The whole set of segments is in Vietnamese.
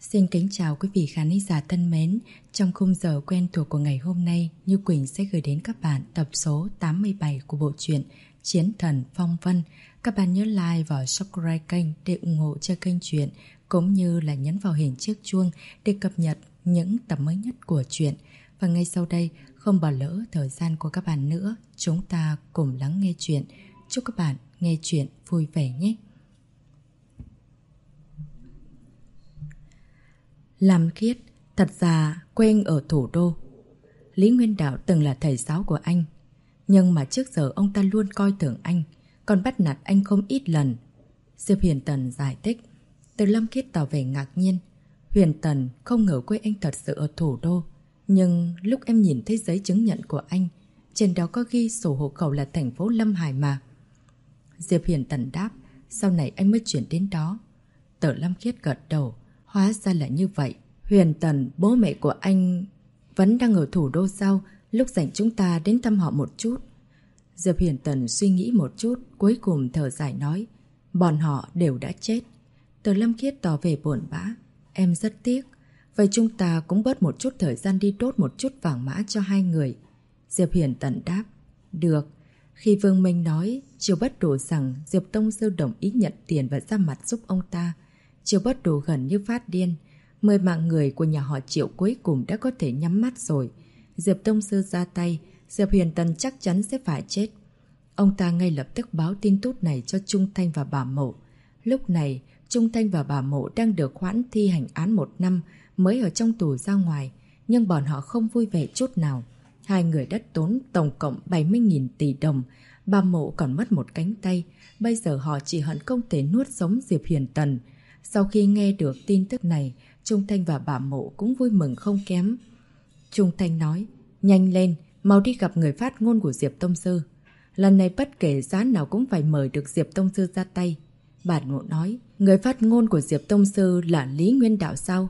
Xin kính chào quý vị khán giả thân mến. Trong khung giờ quen thuộc của ngày hôm nay, Như Quỳnh sẽ gửi đến các bạn tập số 87 của bộ truyện Chiến Thần Phong Vân. Các bạn nhớ like và subscribe kênh để ủng hộ cho kênh truyện, cũng như là nhấn vào hình chiếc chuông để cập nhật những tập mới nhất của truyện. Và ngay sau đây, không bỏ lỡ thời gian của các bạn nữa, chúng ta cùng lắng nghe truyện. Chúc các bạn nghe truyện vui vẻ nhé. Lam Khiết thật ra quê anh ở thủ đô. Lý Nguyên Đạo từng là thầy giáo của anh, nhưng mà trước giờ ông ta luôn coi thường anh, còn bắt nạt anh không ít lần. Diệp Huyền Tần giải thích. Từ Lam Khiết tỏ vẻ ngạc nhiên. Huyền Tần không ngờ quê anh thật sự ở thủ đô, nhưng lúc em nhìn thấy giấy chứng nhận của anh, trên đó có ghi sổ hộ khẩu là thành phố Lâm Hải mà. Diệp Huyền Tần đáp. Sau này anh mới chuyển đến đó. Từ Lam Khiết gật đầu. Hóa ra là như vậy. Huyền Tần, bố mẹ của anh vẫn đang ở thủ đô sao? Lúc rảnh chúng ta đến thăm họ một chút. Diệp Huyền Tần suy nghĩ một chút, cuối cùng thở dài nói. Bọn họ đều đã chết. Từ Lâm Khiết tỏ vẻ buồn bã. Em rất tiếc. Vậy chúng ta cũng bớt một chút thời gian đi đốt một chút vàng mã cho hai người. Diệp Huyền Tần đáp. Được. Khi Vương Minh nói, Triều Bất Đồ rằng Diệp Tông Sư đồng ý nhận tiền và ra mặt giúp ông ta, Triều Bất Đồ gần như phát điên. 10 mạng người của nhà họ Triệu cuối cùng đã có thể nhắm mắt rồi. Diệp Tông Sư ra tay, Diệp Huyền Tần chắc chắn sẽ phải chết. Ông ta ngay lập tức báo tin tốt này cho Trung Thanh và bà Mộ. Lúc này, Trung Thanh và bà Mộ đang được hoãn thi hành án 1 năm, mới ở trong tù ra ngoài, nhưng bọn họ không vui vẻ chút nào. Hai người đã tốn tổng cộng 70.000 tỷ đồng, bà Mộ còn mất một cánh tay. Bây giờ họ chỉ hận không thể nuốt sống Diệp Huyền Tần. Sau khi nghe được tin tức này, Trung Thanh và bà Mộ cũng vui mừng không kém. Trung Thanh nói, nhanh lên, mau đi gặp người phát ngôn của Diệp Tông Sư. Lần này bất kể giá nào cũng phải mời được Diệp Tông Sư ra tay. Bà Mộ nói, người phát ngôn của Diệp Tông Sư là Lý Nguyên Đạo sao?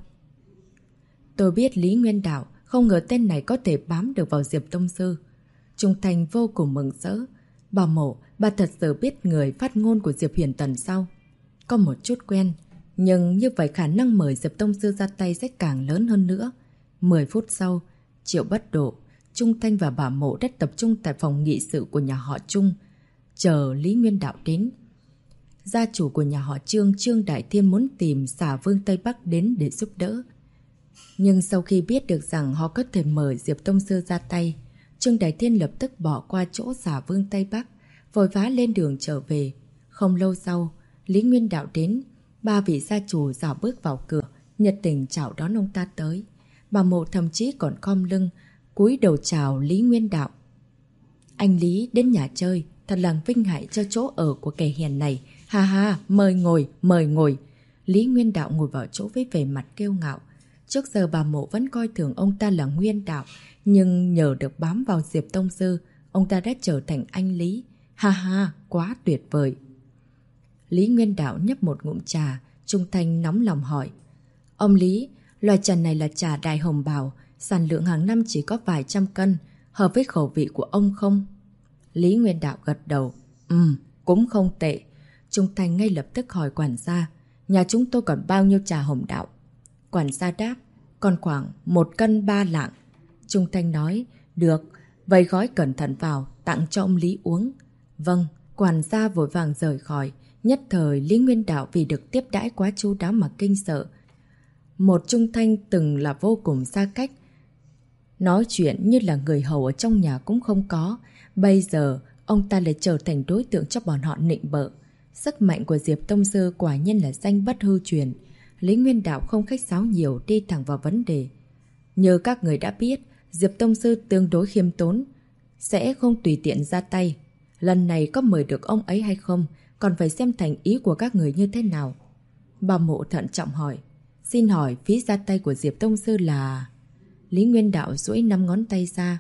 Tôi biết Lý Nguyên Đạo, không ngờ tên này có thể bám được vào Diệp Tông Sư. Trung Thanh vô cùng mừng rỡ. Bà Mộ, bà thật sự biết người phát ngôn của Diệp Huyền Tần sao? Có một chút quen. Nhưng như vậy khả năng mời Diệp Tông Sư ra tay sẽ càng lớn hơn nữa. 10 phút sau, Triệu Bất Độ, Trung Thanh và bà Mộ đã tập trung tại phòng nghị sự của nhà họ Trung, chờ Lý Nguyên Đạo đến. Gia chủ của nhà họ Trương, Trương Đại Thiên muốn tìm Xà Vương Tây Bắc đến để giúp đỡ. Nhưng sau khi biết được rằng họ có thể mời Diệp Tông Sư ra tay, Trương Đại Thiên lập tức bỏ qua chỗ Xà Vương Tây Bắc, vội vã lên đường trở về. Không lâu sau, Lý Nguyên Đạo đến. 3 vị gia chủ dạo bước vào cửa, nhiệt tình chào đón ông ta tới. Bà Mộ thậm chí còn khom lưng, cúi đầu chào Lý Nguyên Đạo. Anh Lý đến nhà chơi, thật là vinh hạnh cho chỗ ở của kẻ hèn này. Ha ha, mời ngồi, mời ngồi. Lý Nguyên Đạo ngồi vào chỗ với vẻ mặt kiêu ngạo. Trước giờ bà Mộ vẫn coi thường ông ta là Nguyên Đạo, nhưng nhờ được bám vào Diệp Tông Sư, ông ta đã trở thành anh Lý. Ha ha, quá tuyệt vời. Lý Nguyên Đạo nhấp một ngụm trà, Trung Thanh nóng lòng hỏi. Ông Lý, loài trà này là trà Đại Hồng Bào, sản lượng hàng năm chỉ có vài trăm cân, hợp với khẩu vị của ông không? Lý Nguyên Đạo gật đầu. Cũng không tệ. Trung Thanh ngay lập tức hỏi quản gia, nhà chúng tôi còn bao nhiêu trà Hồng Đạo? Quản gia đáp, còn khoảng 1 cân 3 lạng. Trung Thanh nói, được, vậy gói cẩn thận vào, tặng cho ông Lý uống. Vâng, quản gia vội vàng rời khỏi. Nhất thời Lý Nguyên Đạo vì được tiếp đãi quá chu đáo mà kinh sợ. Một Trung Thanh từng là vô cùng xa cách, nói chuyện như là người hầu ở trong nhà cũng không có. Bây giờ ông ta lại trở thành đối tượng cho bọn họ nịnh bợ. Sức mạnh của Diệp Tông Sư quả nhiên là danh bất hư truyền. Lý Nguyên Đạo không khách sáo nhiều, đi thẳng vào vấn đề. Như các người đã biết, Diệp Tông Sư tương đối khiêm tốn, sẽ không tùy tiện ra tay. Lần này có mời được ông ấy hay không, còn phải xem thành ý của các người như thế nào. Bà Mộ thận trọng hỏi. Xin hỏi phí ra tay của Diệp Tông Sư là... Lý Nguyên Đạo duỗi 5 ngón tay ra.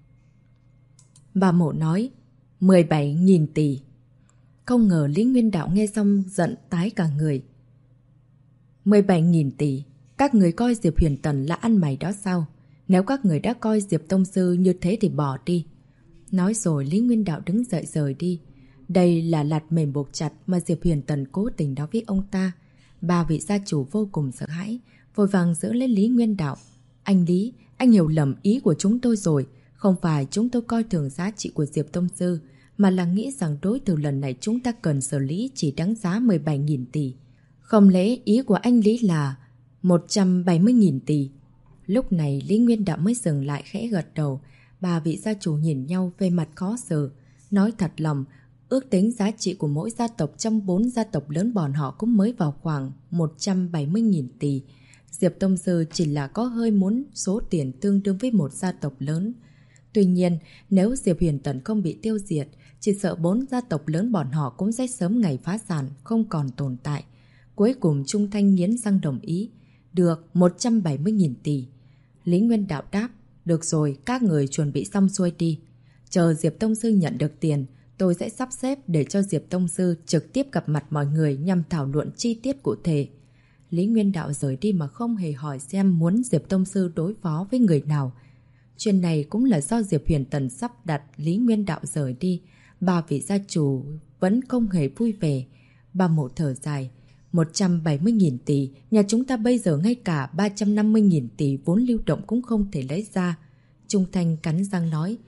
Bà Mộ nói 17.000 tỷ. Không ngờ Lý Nguyên Đạo nghe xong giận tái cả người. 17.000 tỷ. Các người coi Diệp Huyền Tần là ăn mày đó sao? Nếu các người đã coi Diệp Tông Sư như thế thì bỏ đi. Nói rồi Lý Nguyên Đạo đứng dậy rời đi. Đây là lạt mềm buộc chặt mà Diệp Huyền Tần cố tình nói với ông ta. Ba vị gia chủ vô cùng sợ hãi, vội vàng giữ lấy Lý Nguyên Đạo. Anh Lý, anh hiểu lầm ý của chúng tôi rồi. Không phải chúng tôi coi thường giá trị của Diệp Tông Sư, mà là nghĩ rằng đối thủ lần này chúng ta cần xử lý chỉ đáng giá 17.000 tỷ. Không lẽ ý của anh Lý là 170.000 tỷ? Lúc này Lý Nguyên Đạo mới dừng lại khẽ gật đầu. Ba vị gia chủ nhìn nhau về mặt khó xử. Nói thật lòng, ước tính giá trị của mỗi gia tộc trong 4 gia tộc lớn bọn họ cũng mới vào khoảng 170.000 tỷ. Diệp Tông Sư chỉ là có hơi muốn số tiền tương đương với một gia tộc lớn. Tuy nhiên, nếu Diệp Huyền Tần không bị tiêu diệt, chỉ sợ 4 gia tộc lớn bọn họ cũng sẽ sớm ngày phá sản, không còn tồn tại. Cuối cùng Trung Thanh nghiến răng đồng ý. Được, 170.000 tỷ. Lý Nguyên Đạo đáp. Được rồi, các người chuẩn bị xong xuôi đi. Chờ Diệp Tông Sư nhận được tiền, tôi sẽ sắp xếp để cho Diệp Tông Sư trực tiếp gặp mặt mọi người nhằm thảo luận chi tiết cụ thể. Lý Nguyên Đạo rời đi mà không hề hỏi xem muốn Diệp Tông Sư đối phó với người nào. Chuyện này cũng là do Diệp Huyền Tần sắp đặt Lý Nguyên Đạo rời đi. Ba vị gia chủ vẫn không hề vui vẻ. Ba Mộ thở dài. 170.000 tỷ, nhà chúng ta bây giờ ngay cả 350.000 tỷ vốn lưu động cũng không thể lấy ra. Trung Thanh cắn răng nói.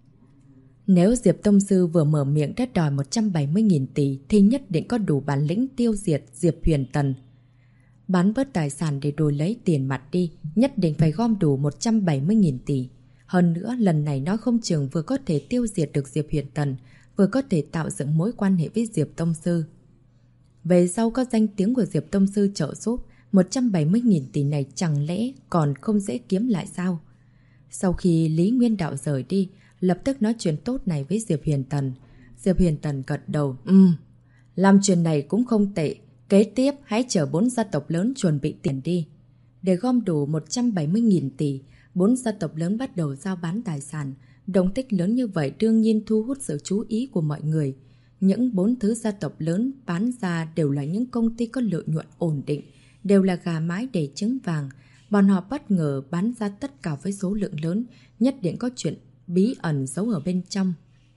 Nếu Diệp Tông Sư vừa mở miệng đã đòi 170.000 tỷ thì nhất định có đủ bản lĩnh tiêu diệt Diệp Huyền Tần. Bán bớt tài sản để đổi lấy tiền mặt đi, nhất định phải gom đủ 170.000 tỷ. Hơn nữa, lần này nó không chừng vừa có thể tiêu diệt được Diệp Huyền Tần, vừa có thể tạo dựng mối quan hệ với Diệp Tông Sư. Về sau có danh tiếng của Diệp Tông Sư trợ giúp, 170.000 tỷ này chẳng lẽ còn không dễ kiếm lại sao? Sau khi Lý Nguyên Đạo rời đi, lập tức nói chuyện tốt này với Diệp Huyền Tần. Diệp Huyền Tần gật đầu. Làm chuyện này cũng không tệ. Kế tiếp, hãy chở 4 gia tộc lớn chuẩn bị tiền đi. Để gom đủ 170.000 tỷ, 4 gia tộc lớn bắt đầu giao bán tài sản. Động tích lớn như vậy đương nhiên thu hút sự chú ý của mọi người. Những 4 thứ gia tộc lớn bán ra đều là những công ty có lợi nhuận ổn định, đều là gà mái để trứng vàng. Bọn họ bất ngờ bán ra tất cả với số lượng lớn, nhất định có chuyện bí ẩn giấu ở bên trong.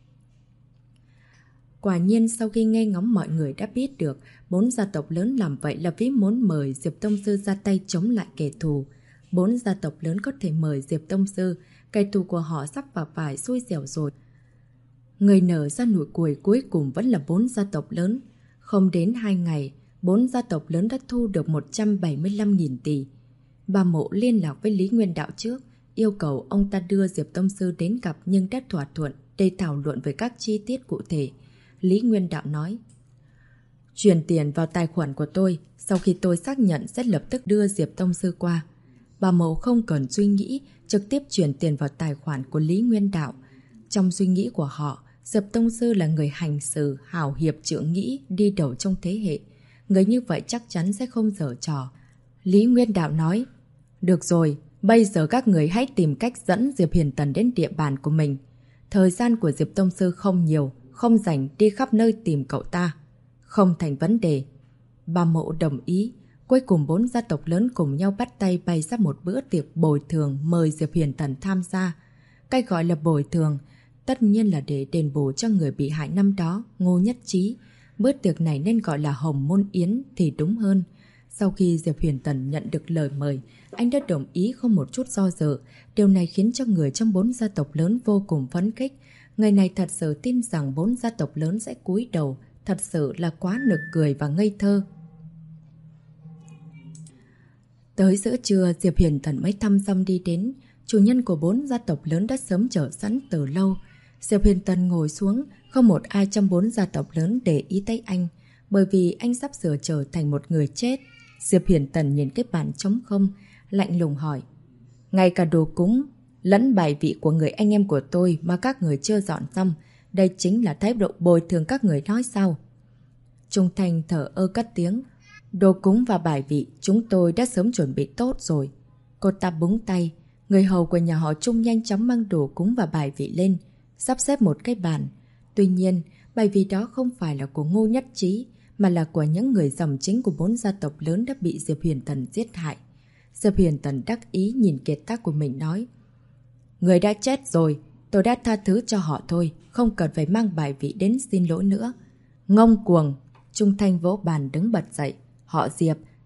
Quả nhiên sau khi nghe ngóng mọi người đã biết được 4 gia tộc lớn làm vậy là vì muốn mời Diệp Tông Sư ra tay chống lại kẻ thù. 4 gia tộc lớn có thể mời Diệp Tông Sư, kẻ thù của họ sắp vào phải xui xẻo rồi. Người nở ra nụ cười cuối cùng vẫn là 4 gia tộc lớn. Không đến 2 ngày, 4 gia tộc lớn đã thu được 175.000 tỷ. Ba Mộ liên lạc với Lý Nguyên Đạo trước, yêu cầu ông ta đưa Diệp Tông Sư đến gặp nhưng đã thỏa thuận để thảo luận về các chi tiết cụ thể. Lý Nguyên Đạo nói. Chuyển tiền vào tài khoản của tôi, sau khi tôi xác nhận sẽ lập tức đưa Diệp Tông Sư qua. Bà Mộ không cần suy nghĩ, trực tiếp chuyển tiền vào tài khoản của Lý Nguyên Đạo. Trong suy nghĩ của họ, Diệp Tông Sư là người hành xử, hào hiệp trượng nghĩ, đi đầu trong thế hệ. Người như vậy chắc chắn sẽ không giở trò. Lý Nguyên Đạo nói. Được rồi, bây giờ các người hãy tìm cách dẫn Diệp Huyền Tần đến địa bàn của mình. Thời gian của Diệp Tông Sư không nhiều, không rảnh đi khắp nơi tìm cậu ta. Không thành vấn đề. Bà Mộ đồng ý. Cuối cùng 4 gia tộc lớn cùng nhau bắt tay bày ra một bữa tiệc bồi thường mời Diệp Huyền Tần tham gia. Cái gọi là bồi thường, tất nhiên là để đền bù cho người bị hại năm đó, Ngô Nhất Trí. Bữa tiệc này nên gọi là Hồng Môn Yến thì đúng hơn. Sau khi Diệp Huyền Tần nhận được lời mời, anh đã đồng ý không một chút do dự. Điều này khiến cho người trong 4 gia tộc lớn vô cùng phấn khích. Người này thật sự tin rằng 4 gia tộc lớn sẽ cúi đầu, thật sự là quá nực cười và ngây thơ. Tới giữa trưa, Diệp Huyền Tần mới thăm dong đi đến. Chủ nhân của 4 gia tộc lớn đã sớm chờ sẵn từ lâu. Diệp Huyền Tần ngồi xuống, không một ai trong 4 gia tộc lớn để ý tới anh, bởi vì anh sắp sửa trở thành một người chết. Diệp Huyền Tần nhìn cái bàn trống không, lạnh lùng hỏi. Ngay cả đồ cúng lẫn bài vị của người anh em của tôi mà các người chưa dọn xong, đây chính là thái độ bồi thường các người nói sao? Trung Thanh thở ơ cất tiếng. Đồ cúng và bài vị chúng tôi đã sớm chuẩn bị tốt rồi. Cô ta búng tay. Người hầu của nhà họ Trung nhanh chóng mang đồ cúng và bài vị lên, sắp xếp một cái bàn. Tuy nhiên, bài vị đó không phải là của Ngô Nhất Trí, mà là của những người dòng chính của 4 gia tộc lớn đã bị Diệp Huyền Tần giết hại. Diệp Huyền Tần đắc ý nhìn kiệt tác của mình nói. Người đã chết rồi, tôi đã tha thứ cho họ thôi, không cần phải mang bài vị đến xin lỗi nữa. Ngông cuồng! Trung Thanh vỗ bàn đứng bật dậy. Họ Diệp,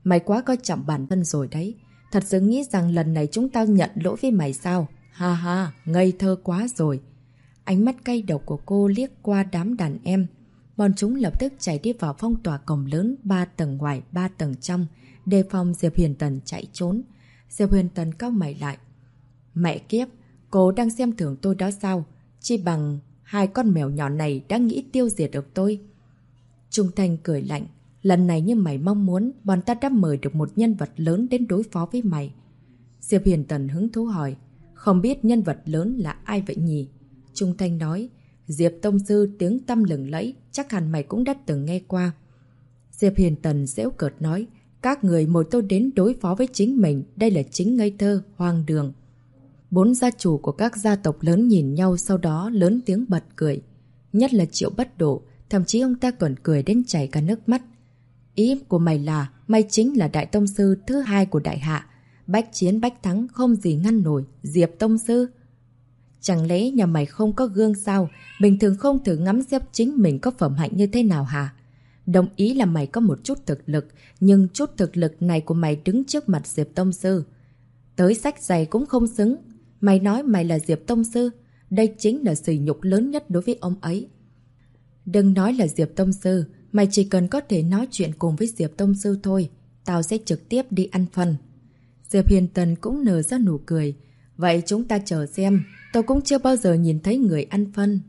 Mày quá coi trọng bản thân rồi đấy. Thật sự nghĩ rằng lần này chúng tao nhận lỗi với mày sao? Ha ha, ngây thơ quá rồi. Ánh mắt cay độc của cô liếc qua đám đàn em. Bọn chúng lập tức chạy đi vào phong tỏa cổng lớn 3 tầng ngoài 3 tầng trong, đề phòng Diệp Huyền Tần chạy trốn. Diệp Huyền Tần cau mày lại. Mẹ kiếp, cô đang xem thường tôi đó sao? Chỉ bằng hai con mèo nhỏ này đã nghĩ tiêu diệt được tôi. Trung Thanh cười lạnh. Lần này như mày mong muốn, bọn ta đã mời được một nhân vật lớn đến đối phó với mày. Diệp Huyền Tần hứng thú hỏi. Không biết nhân vật lớn là ai vậy nhỉ? Trung Thanh nói. Diệp Tông Sư tiếng tăm lừng lẫy, chắc hẳn mày cũng đã từng nghe qua. Diệp Huyền Tần giễu cợt nói. Các người mời tôi đến đối phó với chính mình, đây là chính ngây thơ, hoang đường. 4 gia chủ của các gia tộc lớn nhìn nhau, sau đó lớn tiếng bật cười. Nhất là Triệu Bất Độ, thậm chí ông ta còn cười đến chảy cả nước mắt. Ý của mày là mày chính là Đại Tông Sư thứ 2 của Đại Hạ. Bách chiến bách thắng không gì ngăn nổi, Diệp Tông Sư. Chẳng lẽ nhà mày không có gương sao? Bình thường không thử ngắm xem chính mình có phẩm hạnh như thế nào hả? Đồng ý là mày có một chút thực lực, nhưng chút thực lực này của mày đứng trước mặt Diệp Tông Sư. Tới sách giày cũng không xứng. Mày nói mày là Diệp Tông Sư. Đây chính là sỉ nhục lớn nhất đối với ông ấy. Đừng nói là Diệp Tông Sư. Mày chỉ cần có thể nói chuyện cùng với Diệp Tông Sư thôi. Tao sẽ trực tiếp đi ăn phần. Diệp Huyền Tần cũng nở ra nụ cười. Vậy chúng ta chờ xem. Tôi cũng chưa bao giờ nhìn thấy người ăn phân.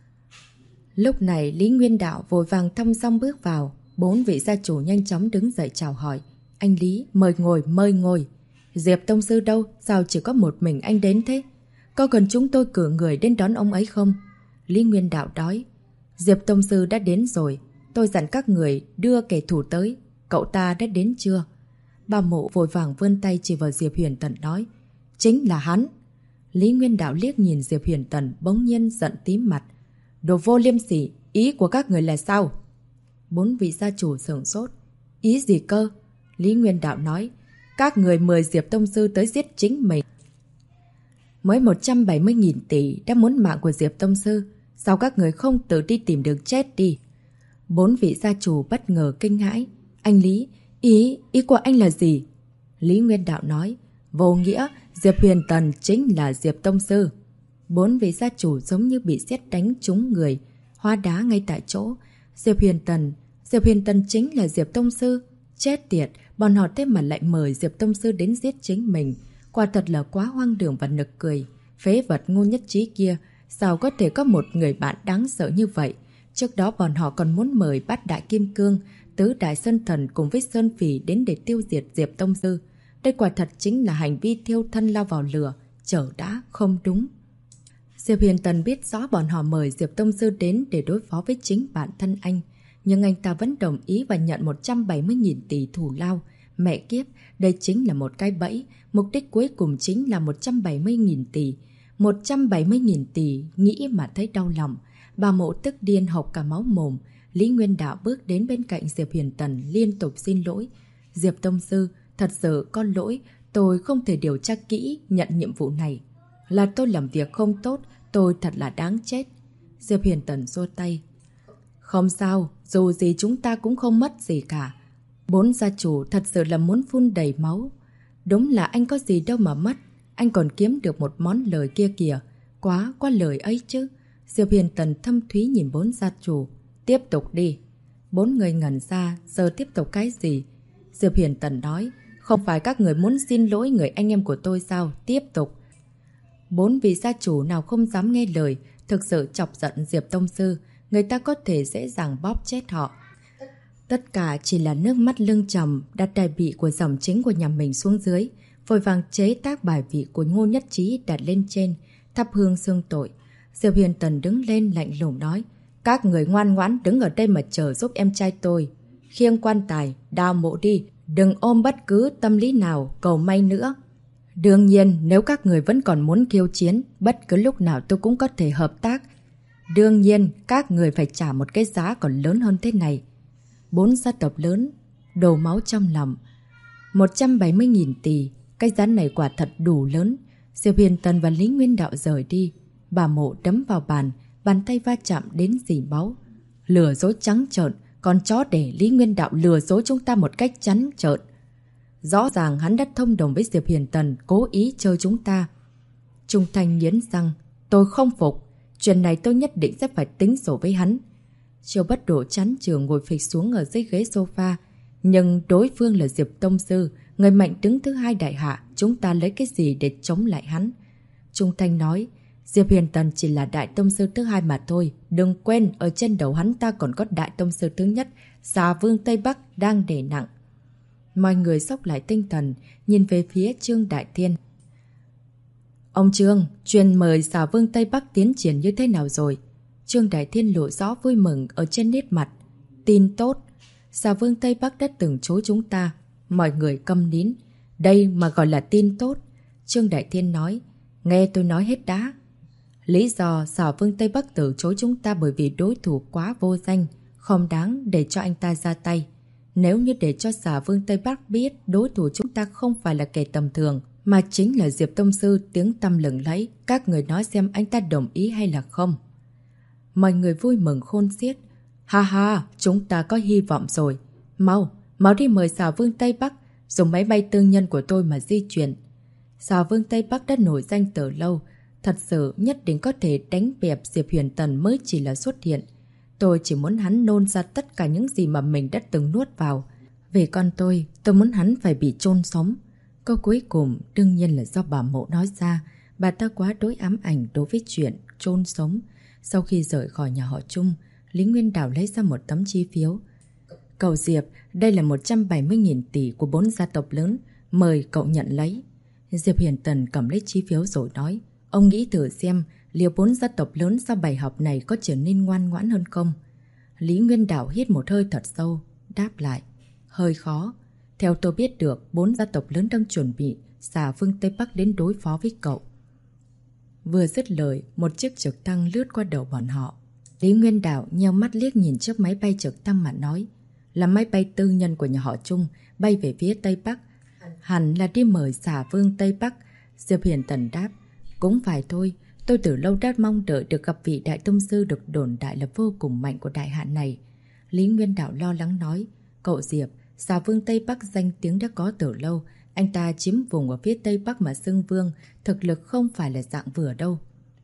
Lúc này Lý Nguyên Đạo vội vàng thong dong bước vào. 4 vị gia chủ nhanh chóng đứng dậy chào hỏi. Anh Lý, mời ngồi, mời ngồi. Diệp Tông Sư đâu? Sao chỉ có một mình anh đến thế? Có cần chúng tôi cử người đến đón ông ấy không? Lý Nguyên Đạo nói. Diệp Tông Sư đã đến rồi. Tôi dặn các người đưa kẻ thù tới. Cậu ta đã đến chưa? Bà Mộ vội vàng vươn tay chỉ vào Diệp Huyền Tần nói. Chính là hắn. Lý Nguyên Đạo liếc nhìn Diệp Huyền Tần bỗng nhiên giận tím mặt. Đồ vô liêm sỉ, ý của các người là sao? 4 vị gia chủ sửng sốt. Ý gì cơ? Lý Nguyên Đạo nói. Các người mời Diệp Tông Sư tới giết chính mình. Mới 170.000 tỷ đã muốn mạng của Diệp Tông Sư. Sao các người không tự đi tìm đường chết đi? 4 vị gia chủ bất ngờ kinh hãi. Anh Lý, ý của anh là gì? Lý Nguyên Đạo nói. Vô nghĩa, Diệp Huyền Tần chính là Diệp Tông Sư. 4 vị gia chủ giống như bị sét đánh trúng người, hóa đá ngay tại chỗ. Diệp Huyền Tần chính là Diệp Tông Sư. Chết tiệt, bọn họ thế mà lại mời Diệp Tông Sư đến giết chính mình. Quả thật là quá hoang đường và nực cười. Phế vật Ngô Nhất Trí kia, sao có thể có một người bạn đáng sợ như vậy? Trước đó bọn họ còn muốn mời Bát Đại Kim Cương, Tứ Đại Sơn Thần cùng với Sơn Phỉ đến để tiêu diệt Diệp Tông Sư. Đây quả thật chính là hành vi thiêu thân lao vào lửa, chở đã không đúng. Diệp Huyền Tần biết rõ bọn họ mời Diệp Tông Sư đến để đối phó với chính bản thân anh. Nhưng anh ta vẫn đồng ý và nhận 170.000 tỷ thù lao. Mẹ kiếp, đây chính là một cái bẫy. Mục đích cuối cùng chính là 170.000 tỷ. 170.000 tỷ, nghĩ mà thấy đau lòng. Bà Mộ tức điên hộc cả máu mồm. Lý Nguyên Đạo bước đến bên cạnh Diệp Huyền Tần liên tục xin lỗi. Diệp Tông Sư, thật sự có lỗi. Tôi không thể điều tra kỹ nhận nhiệm vụ này. Là tôi làm việc không tốt, tôi thật là đáng chết. Diệp Huyền Tần xua tay. Không sao, dù gì chúng ta cũng không mất gì cả. 4 gia chủ thật sự là muốn phun đầy máu. Đúng là anh có gì đâu mà mất. Anh còn kiếm được một món lời kia kìa. Quá lời ấy chứ. Diệp Huyền Tần thâm thúy nhìn 4 gia chủ. Tiếp tục đi. 4 người ngẩn ra, giờ tiếp tục cái gì? Diệp Huyền Tần nói. Không phải các người muốn xin lỗi người anh em của tôi sao? Tiếp tục. 4 vị gia chủ nào không dám nghe lời, thực sự chọc giận Diệp Tông Sư. Người ta có thể dễ dàng bóp chết họ. Tất cả chỉ là nước mắt lưng tròng, đặt đài vị của dòng chính của nhà mình xuống dưới, vội vàng chế tác bài vị của Ngô Nhất Trí đặt lên trên, thắp hương xương tội. Diệp Huyền Tần đứng lên lạnh lùng nói. Các người ngoan ngoãn đứng ở đây mà chờ giúp em trai tôi. Khiêng quan tài, đào mộ đi, đừng ôm bất cứ tâm lý nào, cầu may nữa. Đương nhiên, nếu các người vẫn còn muốn khiêu chiến, bất cứ lúc nào tôi cũng có thể hợp tác. Đương nhiên, các người phải trả một cái giá còn lớn hơn thế này. 4 gia tộc lớn, đổ máu trong lòng. 170.000 tỷ, cái giá này quả thật đủ lớn. Diệp Huyền Tần và Lý Nguyên Đạo rời đi. Bà Mộ đấm vào bàn tay va chạm đến rỉ máu. Lừa dối trắng trợn, con chó để Lý Nguyên Đạo lừa dối chúng ta một cách trắng trợn. Rõ ràng hắn đã thông đồng với Diệp Hiền Tần, cố ý chơi chúng ta. Trung Thanh nghiến răng, tôi không phục. Chuyện này tôi nhất định sẽ phải tính sổ với hắn. Triều Bất Độ chán trường ngồi phịch xuống ở dưới ghế sofa. Nhưng đối phương là Diệp Tông Sư, người mạnh đứng thứ hai đại hạ, chúng ta lấy cái gì để chống lại hắn? Trung Thanh nói, Diệp Hiền Tần chỉ là đại tông sư thứ hai mà thôi. Đừng quên, ở trên đầu hắn ta còn có đại tông sư thứ nhất, Xà Vương Tây Bắc đang đè nặng. Mọi người sốc lại tinh thần, nhìn về phía Trương Đại Thiên. Ông Trương, chuyện mời Xà Vương Tây Bắc tiến triển như thế nào rồi? Trương Đại Thiên lộ rõ vui mừng ở trên nét mặt. Tin tốt, Xà Vương Tây Bắc đã từng chối chúng ta. Mọi người câm nín. Đây mà gọi là tin tốt. Trương Đại Thiên nói, nghe tôi nói hết đã. Lý do Xà Vương Tây Bắc từ chối chúng ta bởi vì đối thủ quá vô danh, không đáng để cho anh ta ra tay. Nếu như để cho Xà Vương Tây Bắc biết đối thủ chúng ta không phải là kẻ tầm thường, mà chính là Diệp Tông Sư tiếng tăm lừng lẫy, các người nói xem anh ta đồng ý hay là không. Mọi người vui mừng khôn xiết. Ha ha, chúng ta có hy vọng rồi. Mau đi mời Xà Vương Tây Bắc, dùng máy bay tư nhân của tôi mà di chuyển. Xà Vương Tây Bắc đã nổi danh từ lâu, thật sự nhất định có thể đánh bẹp Diệp Huyền Tần mới chỉ là xuất hiện. Tôi chỉ muốn hắn nôn ra tất cả những gì mà mình đã từng nuốt vào. Về con tôi muốn hắn phải bị chôn sống. Câu cuối cùng đương nhiên là do bà Mộ nói ra. Bà ta quá đối ám ảnh đối với chuyện chôn sống. Sau khi rời khỏi nhà họ Trung, Lý Nguyên Đào lấy ra một tấm chi phiếu. Cậu Diệp, đây là 170.000 tỷ của 4 gia tộc lớn. Mời cậu nhận lấy. Diệp Hiền Tần cầm lấy chi phiếu rồi nói. Ông nghĩ thử xem liệu 4 gia tộc lớn sau bài học này có trở nên ngoan ngoãn hơn không? Lý Nguyên Đào hít một hơi thật sâu, đáp lại. Hơi khó. Theo tôi biết được, 4 gia tộc lớn đang chuẩn bị Xà Vương Tây Bắc đến đối phó với cậu. Vừa dứt lời, một chiếc trực thăng lướt qua đầu bọn họ. Lý Nguyên Đào nheo mắt liếc nhìn chiếc máy bay trực thăng mà nói. Là máy bay tư nhân của nhà họ Trung, bay về phía Tây Bắc. Hẳn là đi mời Xà Vương Tây Bắc. Diệp Hiền Tần đáp. Cũng phải thôi, tôi từ lâu đã mong đợi được gặp vị đại tông sư được đồn đại là vô cùng mạnh của đại hạ này. Lý Nguyên Đào lo lắng nói. Cậu Diệp, Xà Vương Tây Bắc danh tiếng đã có từ lâu. Anh ta chiếm vùng ở phía Tây Bắc mà xưng vương, thực lực không phải là dạng vừa đâu.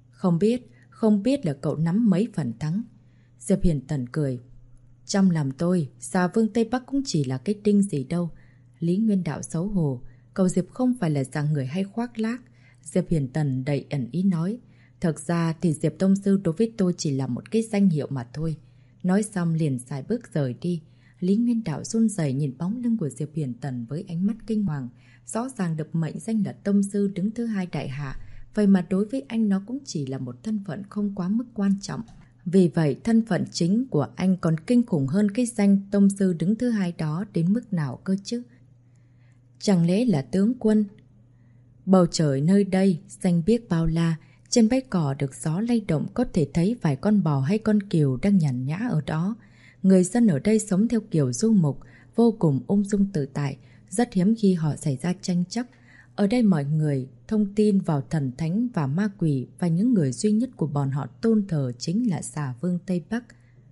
Không biết là cậu nắm mấy phần thắng. Diệp Hiền Tần cười. Trong lòng tôi, Xà Vương Tây Bắc cũng chỉ là cái đinh gì đâu. Lý Nguyên Đạo xấu hổ. Cậu Diệp không phải là dạng người hay khoác lác. Diệp Hiền Tần đầy ẩn ý nói. Thực ra thì Diệp Tông Sư đối với tôi chỉ là một cái danh hiệu mà thôi. Nói xong liền xài bước rời đi. Lý Nguyên Đạo run rẩy nhìn bóng lưng của Diệp Hiền Tần với ánh mắt kinh hoàng. Rõ ràng được mệnh danh là Tông Sư đứng thứ hai đại hạ. Vậy mà đối với anh nó cũng chỉ là một thân phận không quá mức quan trọng. Vì vậy thân phận chính của anh còn kinh khủng hơn cái danh Tông Sư đứng thứ hai đó đến mức nào cơ chứ? Chẳng lẽ là tướng quân? Bầu trời nơi đây xanh biếc bao la, trên bãi cỏ được gió lay động có thể thấy vài con bò hay con cừu đang nhàn nhã ở đó. Người dân ở đây sống theo kiểu du mục, vô cùng ung dung tự tại, rất hiếm khi họ xảy ra tranh chấp. Ở đây mọi người thông tin vào thần thánh và ma quỷ và những người duy nhất của bọn họ tôn thờ chính là Xà Vương Tây Bắc.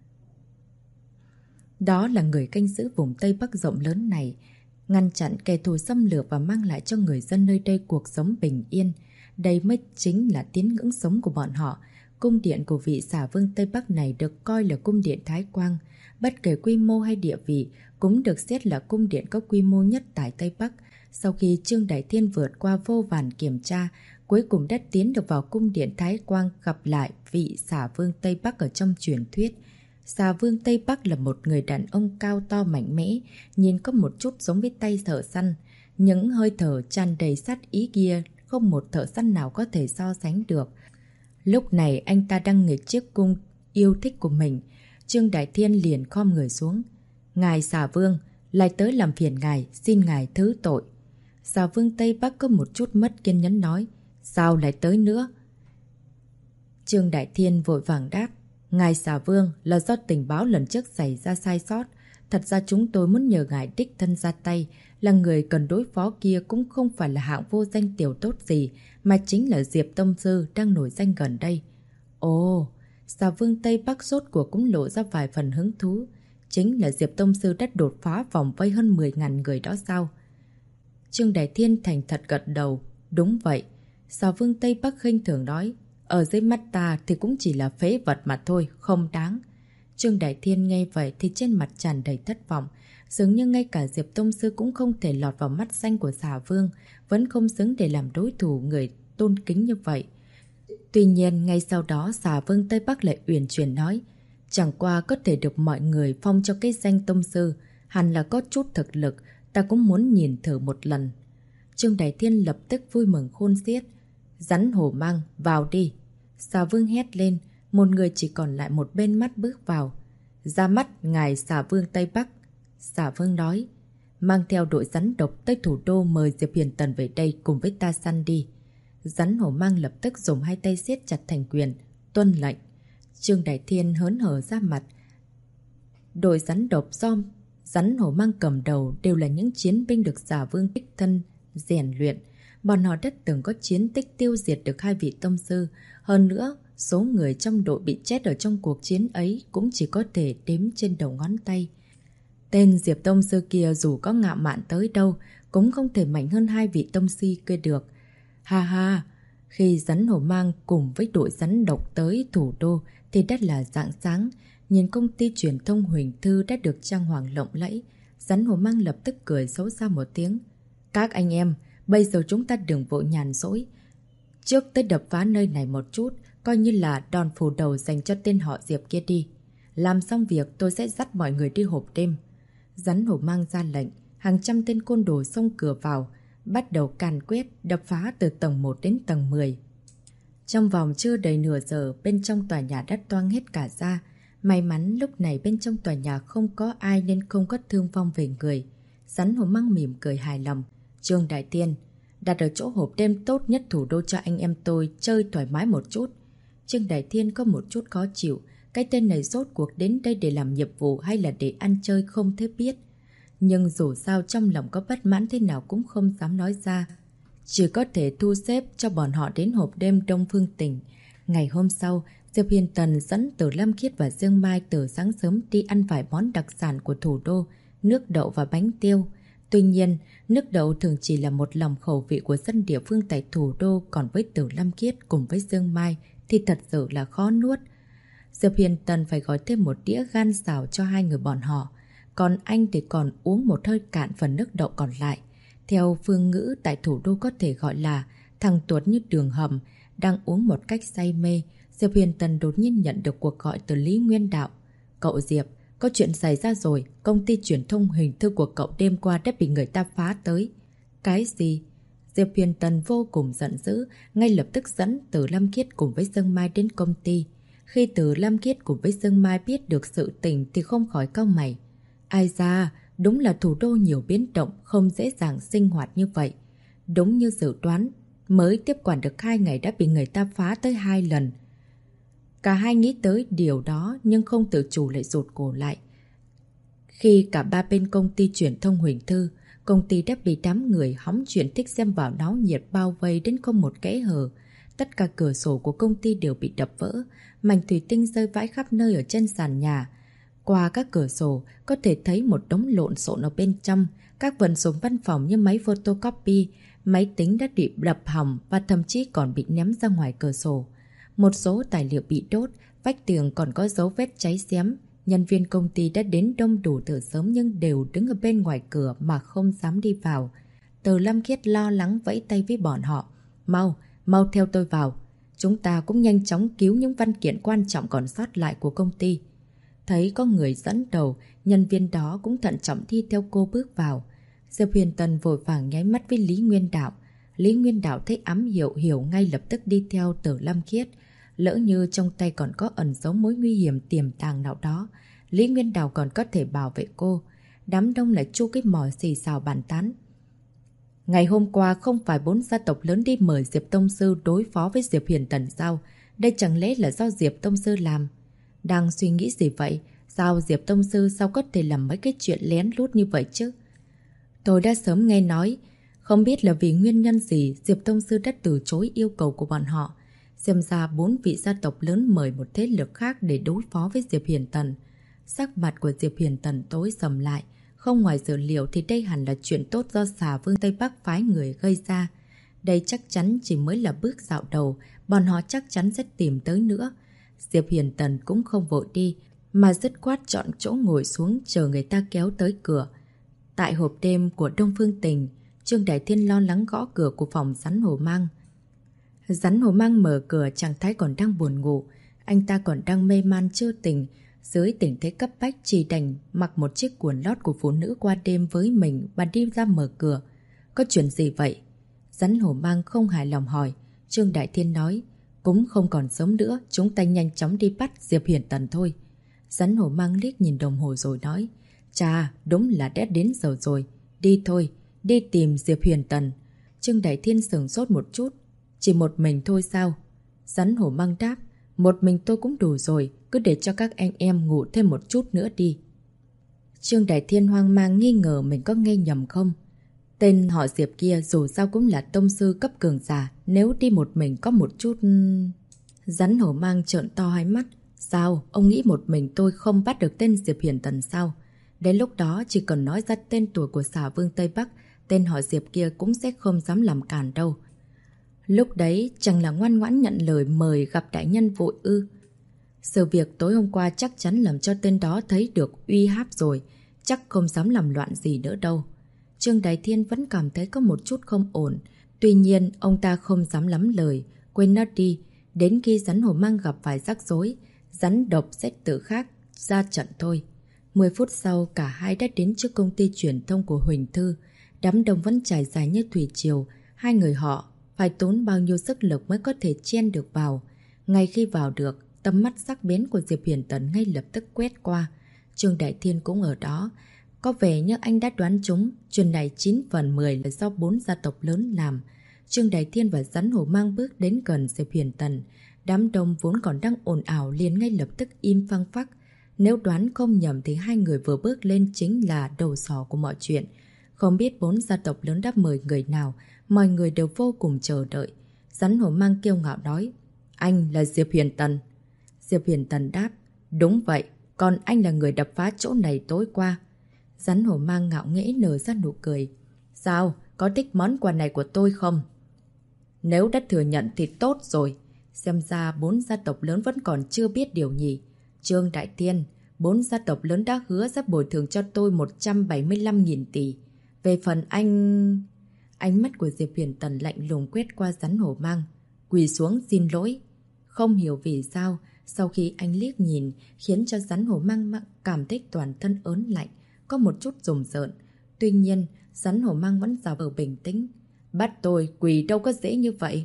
Đó là người canh giữ vùng Tây Bắc rộng lớn này, ngăn chặn kẻ thù xâm lược và mang lại cho người dân nơi đây cuộc sống bình yên. Đây mới chính là tín ngưỡng sống của bọn họ. Cung điện của vị Xà Vương Tây Bắc này được coi là cung điện Thái Quang. Bất kể quy mô hay địa vị, cũng được xét là cung điện có quy mô nhất tại Tây Bắc. Sau khi Trương Đại Thiên vượt qua vô vàn kiểm tra, cuối cùng đã tiến được vào cung điện Thái Quang gặp lại vị Xà Vương Tây Bắc ở trong truyền thuyết. Xà Vương Tây Bắc là một người đàn ông cao to mạnh mẽ, nhìn có một chút giống với tay thợ săn. Những hơi thở tràn đầy sát ý kia không một thợ săn nào có thể so sánh được. Lúc này anh ta đang nghịch chiếc cung yêu thích của mình. Trương Đại Thiên liền khom người xuống. Ngài Xà Vương, lại tới làm phiền ngài, xin ngài thứ tội. Xà Vương Tây Bắc có một chút mất kiên nhẫn nói. Sao lại tới nữa? Trương Đại Thiên vội vàng đáp. Ngài Xà Vương, là do tình báo lần trước xảy ra sai sót. Thật ra chúng tôi muốn nhờ ngài đích thân ra tay. Là người cần đối phó kia cũng không phải là hạng vô danh tiểu tốt gì, mà chính là Diệp Tông Sư đang nổi danh gần đây. Ồ, Xà Vương Tây Bắc rốt cuộc cũng lộ ra vài phần hứng thú. Chính là Diệp Tông Sư đã đột phá vòng vây hơn 10.000 người đó sao? Trương Đại Thiên thành thật gật đầu. Đúng vậy. Xà Vương Tây Bắc khinh thường nói. Ở dưới mắt ta thì cũng chỉ là phế vật mà thôi, không đáng. Trương Đại Thiên nghe vậy thì trên mặt tràn đầy thất vọng. Dường như ngay cả Diệp Tông Sư cũng không thể lọt vào mắt xanh của Xà Vương, vẫn không xứng để làm đối thủ người tôn kính như vậy. Tuy nhiên, ngay sau đó Xà Vương Tây Bắc lại uyển chuyển nói, chẳng qua có thể được mọi người phong cho cái danh Tông Sư, hẳn là có chút thực lực, ta cũng muốn nhìn thử một lần. Trương Đại Thiên lập tức vui mừng khôn xiết. Rắn hổ mang, vào đi. Xà Vương hét lên, một người chỉ còn lại một bên mắt bước vào. Ra mắt ngài Xà Vương Tây Bắc. Xà Vương nói, mang theo đội rắn độc tới thủ đô mời Diệp Hiền Tần về đây cùng với ta săn đi. Rắn hổ mang lập tức dùng hai tay siết chặt thành quyền, tuân lệnh. Trương Đại Thiên hớn hở ra mặt. Đội rắn độc do rắn hổ mang cầm đầu đều là những chiến binh được Xà Vương đích thân rèn luyện. Bọn họ đã từng có chiến tích tiêu diệt được 2 vị tông sư. Hơn nữa, số người trong đội bị chết ở trong cuộc chiến ấy cũng chỉ có thể đếm trên đầu ngón tay. Tên Diệp Tông Sư kia dù có ngạo mạn tới đâu cũng không thể mạnh hơn 2 vị tông sư kia được. Ha ha, khi rắn hổ mang cùng với đội rắn độc tới thủ đô thì đã là rạng sáng. Nhìn công ty truyền thông Huỳnh Thư đã được trang hoàng lộng lẫy, rắn hổ mang lập tức cười xấu xa một tiếng. Các anh em, bây giờ chúng ta đừng vội nhàn rỗi. Trước tới đập phá nơi này một chút, coi như là đòn phủ đầu dành cho tên họ Diệp kia đi. Làm xong việc tôi sẽ dắt mọi người đi hộp đêm. Rắn hổ mang ra lệnh, hàng trăm tên côn đồ xông cửa vào, bắt đầu càn quét, đập phá từ tầng 1 đến tầng 10. Trong vòng chưa đầy nửa giờ, bên trong tòa nhà đã toang hết cả ra. May mắn lúc này bên trong tòa nhà không có ai nên không có thương vong về người. Rắn hổ mang mỉm cười hài lòng. Trương Đại Thiên, đặt ở chỗ hộp đêm tốt nhất thủ đô cho anh em tôi chơi thoải mái một chút. Trương Đại Thiên có một chút khó chịu. Cái tên này rốt cuộc đến đây để làm nhiệm vụ hay là để ăn chơi không thể biết. Nhưng dù sao trong lòng có bất mãn thế nào cũng không dám nói ra. Chỉ có thể thu xếp cho bọn họ đến hộp đêm Đông Phương Tỉnh. Ngày hôm sau, Diệp Hiền Tần dẫn Từ Lam Khiết và Dương Mai từ sáng sớm đi ăn vài món đặc sản của thủ đô, nước đậu và bánh tiêu. Tuy nhiên, nước đậu thường chỉ là một lòng khẩu vị của dân địa phương tại thủ đô, còn với Từ Lam Khiết cùng với Dương Mai thì thật sự là khó nuốt. Diệp Hiền Tần phải gói thêm một đĩa gan xào cho 2 người bọn họ. Còn anh thì còn uống một hơi cạn phần nước đậu còn lại. Theo phương ngữ tại thủ đô có thể gọi là thằng tuột như đường hầm, đang uống một cách say mê. Diệp Hiền Tần đột nhiên nhận được cuộc gọi từ Lý Nguyên Đạo. Cậu Diệp, có chuyện xảy ra rồi, công ty truyền thông Huỳnh Thư của cậu đêm qua đã bị người ta phá tới. Cái gì? Diệp Hiền Tần vô cùng giận dữ, ngay lập tức dẫn Từ Lam Khiết cùng với Dương Mai đến công ty. Khi Từ Lam Khiết cùng với Dương Mai biết được sự tình thì không khỏi cau mày. Ai da, đúng là thủ đô nhiều biến động, không dễ dàng sinh hoạt như vậy. Đúng như dự đoán, mới tiếp quản được 2 ngày đã bị người ta phá tới 2 lần. Cả hai nghĩ tới điều đó nhưng không tự chủ lại rụt cổ lại. Khi cả 3 bên công ty truyền thông Huỳnh Thư, công ty đã bị đám người hóng chuyện thích xem vào náo nhiệt bao vây đến không một kẽ hở. Tất cả cửa sổ của công ty đều bị đập vỡ, mảnh thủy tinh rơi vãi khắp nơi ở trên sàn nhà. Qua các cửa sổ, có thể thấy một đống lộn xộn ở bên trong. Các vật dụng văn phòng như máy photocopy, máy tính đã bị đập hỏng và thậm chí còn bị ném ra ngoài cửa sổ. Một số tài liệu bị đốt, vách tường còn có dấu vết cháy xém. Nhân viên công ty đã đến đông đủ từ sớm nhưng đều đứng ở bên ngoài cửa mà không dám đi vào. Từ Lam Khiết lo lắng vẫy tay với bọn họ. Mau theo tôi vào. Chúng ta cũng nhanh chóng cứu những văn kiện quan trọng còn sót lại của công ty. Thấy có người dẫn đầu, nhân viên đó cũng thận trọng đi theo cô bước vào. Diệp Huyền Tần vội vàng nháy mắt với Lý Nguyên Đạo. Lý Nguyên Đạo thấy ám hiệu hiểu ngay lập tức đi theo Từ Lam Khiết. Lỡ như trong tay còn có ẩn giấu mối nguy hiểm tiềm tàng nào đó, Lý Nguyên Đạo còn có thể bảo vệ cô. Đám đông lại chu cái mỏ xì xào bàn tán. Ngày hôm qua không phải 4 gia tộc lớn đi mời Diệp Tông Sư đối phó với Diệp Huyền Tần sao? Đây chẳng lẽ là do Diệp Tông Sư làm? Đang suy nghĩ gì vậy? Sao Diệp Tông Sư sao có thể làm mấy cái chuyện lén lút như vậy chứ? Tôi đã sớm nghe nói, không biết là vì nguyên nhân gì Diệp Tông Sư đã từ chối yêu cầu của bọn họ. Xem ra 4 vị gia tộc lớn mời một thế lực khác để đối phó với Diệp Hiền Tần. Sắc mặt của Diệp Hiền Tần tối sầm lại, Không ngoài dự liệu thì đây hẳn là chuyện tốt do Xà Vương Tây Bắc phái người gây ra. Đây chắc chắn chỉ mới là bước dạo đầu, bọn họ chắc chắn sẽ tìm tới nữa. Diệp Huyền Tần cũng không vội đi, mà dứt khoát chọn chỗ ngồi xuống chờ người ta kéo tới cửa. Tại hộp đêm của Đông Phương Tình, Trương Đại Thiên lo lắng gõ cửa của phòng Rắn Hổ Mang. Rắn Hổ Mang mở cửa, trạng thái còn đang buồn ngủ. Anh ta còn đang mê man chưa tỉnh. Dưới tình thế cấp bách chỉ đành mặc một chiếc quần lót của phụ nữ qua đêm với mình và đi ra mở cửa. Có chuyện gì vậy? Rắn Hổ Mang không hài lòng hỏi. Trương Đại Thiên nói, cũng không còn sớm nữa, chúng ta nhanh chóng đi bắt Diệp Huyền Tần thôi. Rắn Hổ Mang liếc nhìn đồng hồ rồi nói, chà, đúng là đã đến giờ rồi. Đi thôi, đi tìm Diệp Huyền Tần. Trương Đại Thiên sửng sốt một chút. Chỉ một mình thôi sao? Rắn Hổ Mang đáp, một mình tôi cũng đủ rồi, cứ để cho các anh em ngủ thêm một chút nữa đi. Trương Đại Thiên hoang mang nghi ngờ mình có nghe nhầm không? Tên họ Diệp kia dù sao cũng là tông sư cấp cường giả, nếu đi một mình có một chút... Rắn Hổ Mang trợn to hai mắt. Sao? Ông nghĩ một mình tôi không bắt được tên Diệp Huyền Tần sao? Đến lúc đó chỉ cần nói ra tên tuổi của Xà Vương Tây Bắc, tên họ Diệp kia cũng sẽ không dám làm cản đâu. Lúc đấy chẳng là ngoan ngoãn nhận lời mời gặp đại nhân vội ư? Sự việc tối hôm qua chắc chắn làm cho tên đó thấy được uy áp rồi, chắc không dám làm loạn gì nữa đâu. Trương Đại Thiên vẫn cảm thấy có một chút không ổn, tuy nhiên ông ta không dám lắm lời, quên nó đi, đến khi Rắn Hổ Mang gặp phải rắc rối, rắn độc sẽ tự khắc ra trận thôi. 10 phút sau cả hai đã đến trước công ty truyền thông của Huỳnh Thư, đám đông vẫn trải dài như thủy triều, hai người họ phải tốn bao nhiêu sức lực mới có thể chen được vào. Ngay khi vào được, tầm mắt sắc bén của Diệp Huyền Tần ngay lập tức quét qua. Trương Đại Thiên cũng ở đó. Có vẻ như anh đã đoán trúng, chuyện này 9 phần 10 là do 4 gia tộc lớn làm. Trương Đại Thiên và Rắn Hổ Mang bước đến gần Diệp Huyền Tần. Đám đông vốn còn đang ồn ào liền ngay lập tức im phăng phắc. Nếu đoán không nhầm thì hai người vừa bước lên chính là đầu sỏ của mọi chuyện. Không biết 4 gia tộc lớn đã mời người nào, mọi người đều vô cùng chờ đợi. Rắn Hổ Mang kiêu ngạo nói, anh là Diệp Huyền Tần. Diệp Huyền Tần đáp, đúng vậy, còn anh là người đập phá chỗ này tối qua. Rắn Hổ Mang ngạo nghễ nở ra nụ cười. Sao, có thích món quà này của tôi không? Nếu đã thừa nhận thì tốt rồi. Xem ra 4 gia tộc lớn vẫn còn chưa biết điều nhỉ. Trương Đại Thiên, 4 gia tộc lớn đã hứa sẽ bồi thường cho tôi 175.000 tỷ. Về phần anh... Ánh mắt của Diệp Huyền Tần lạnh lùng quét qua Rắn Hổ Mang. Quỳ xuống xin lỗi. Không hiểu vì sao, sau khi anh liếc nhìn, khiến cho Rắn Hổ Mang cảm thấy toàn thân ớn lạnh, có một chút rùng rợn. Tuy nhiên, Rắn Hổ Mang vẫn giả vờ bình tĩnh. Bắt tôi quỳ đâu có dễ như vậy.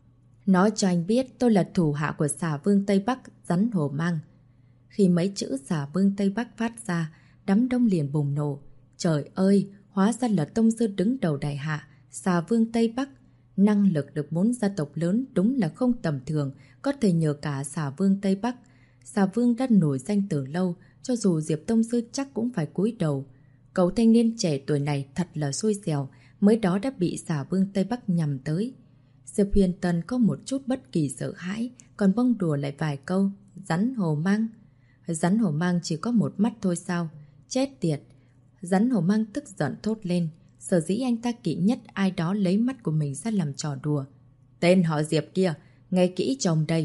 Nói cho anh biết tôi là thủ hạ của Xà Vương Tây Bắc, Rắn Hổ Mang. Khi mấy chữ Xà Vương Tây Bắc phát ra, đám đông liền bùng nổ. Trời ơi, hóa ra là tông sư đứng đầu đại hạ, Xà Vương Tây Bắc. Năng lực được 4 gia tộc lớn đúng là không tầm thường, có thể nhờ cả Xà Vương Tây Bắc. Xà Vương đã nổi danh từ lâu, cho dù Diệp Tông Sư chắc cũng phải cúi đầu. Cậu thanh niên trẻ tuổi này thật là xui xẻo, mới đó đã bị Xà Vương Tây Bắc nhằm tới. Diệp Huyền Tần có một chút bất kỳ sợ hãi, còn bông đùa lại vài câu. Rắn Hổ Mang. Rắn Hổ Mang chỉ có một mắt thôi sao? Chết tiệt! Rắn Hổ Mang tức giận thốt lên. Sở dĩ anh ta kỵ nhất ai đó lấy mắt của mình ra làm trò đùa. Tên họ Diệp kia, nghe kỹ chồng đây.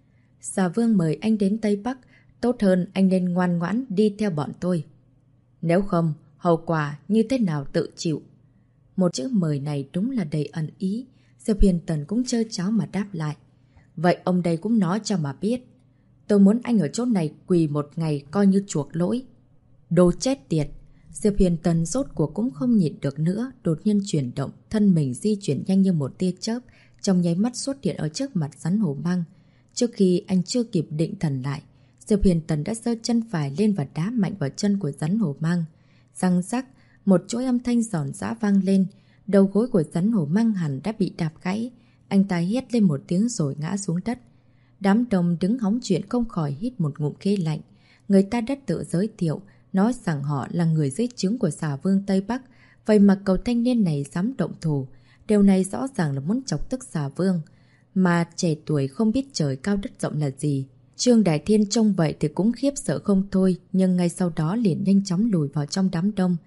Xà Vương mời anh đến Tây Bắc, tốt hơn anh nên ngoan ngoãn đi theo bọn tôi. Nếu không, hậu quả như thế nào tự chịu. Một chữ mời này đúng là đầy ẩn ý. Diệp Huyền Tần cũng trơ tráo mà đáp lại. Vậy ông đây cũng nói cho mà biết. Tôi muốn anh ở chỗ này quỳ một ngày coi như chuộc lỗi. Đồ chết tiệt! Diệp Huyền Tần rốt cuộc cũng không nhịn được nữa, đột nhiên chuyển động, thân mình di chuyển nhanh như một tia chớp, trong nháy mắt xuất hiện ở trước mặt Rắn Hổ Mang. Trước khi anh chưa kịp định thần lại, Diệp Huyền Tần đã giơ chân phải lên và đá mạnh vào chân của Rắn Hổ Mang. Răng rắc, một chuỗi âm thanh giòn giã vang lên, đầu gối của Rắn Hổ Mang hẳn đã bị đạp gãy. Anh ta hét lên một tiếng rồi ngã xuống đất. Đám đông đứng hóng chuyện không khỏi hít một ngụm khí lạnh. Người ta đã tự giới thiệu, nói rằng họ là người dưới trướng của Xà Vương Tây Bắc, vậy mà cậu thanh niên này dám động thủ. Điều này rõ ràng là muốn chọc tức Xà Vương, mà trẻ tuổi không biết trời cao đất rộng là gì. Trương Đại Thiên trông vậy thì cũng khiếp sợ không thôi, nhưng ngay sau đó liền nhanh chóng lùi vào trong đám đông.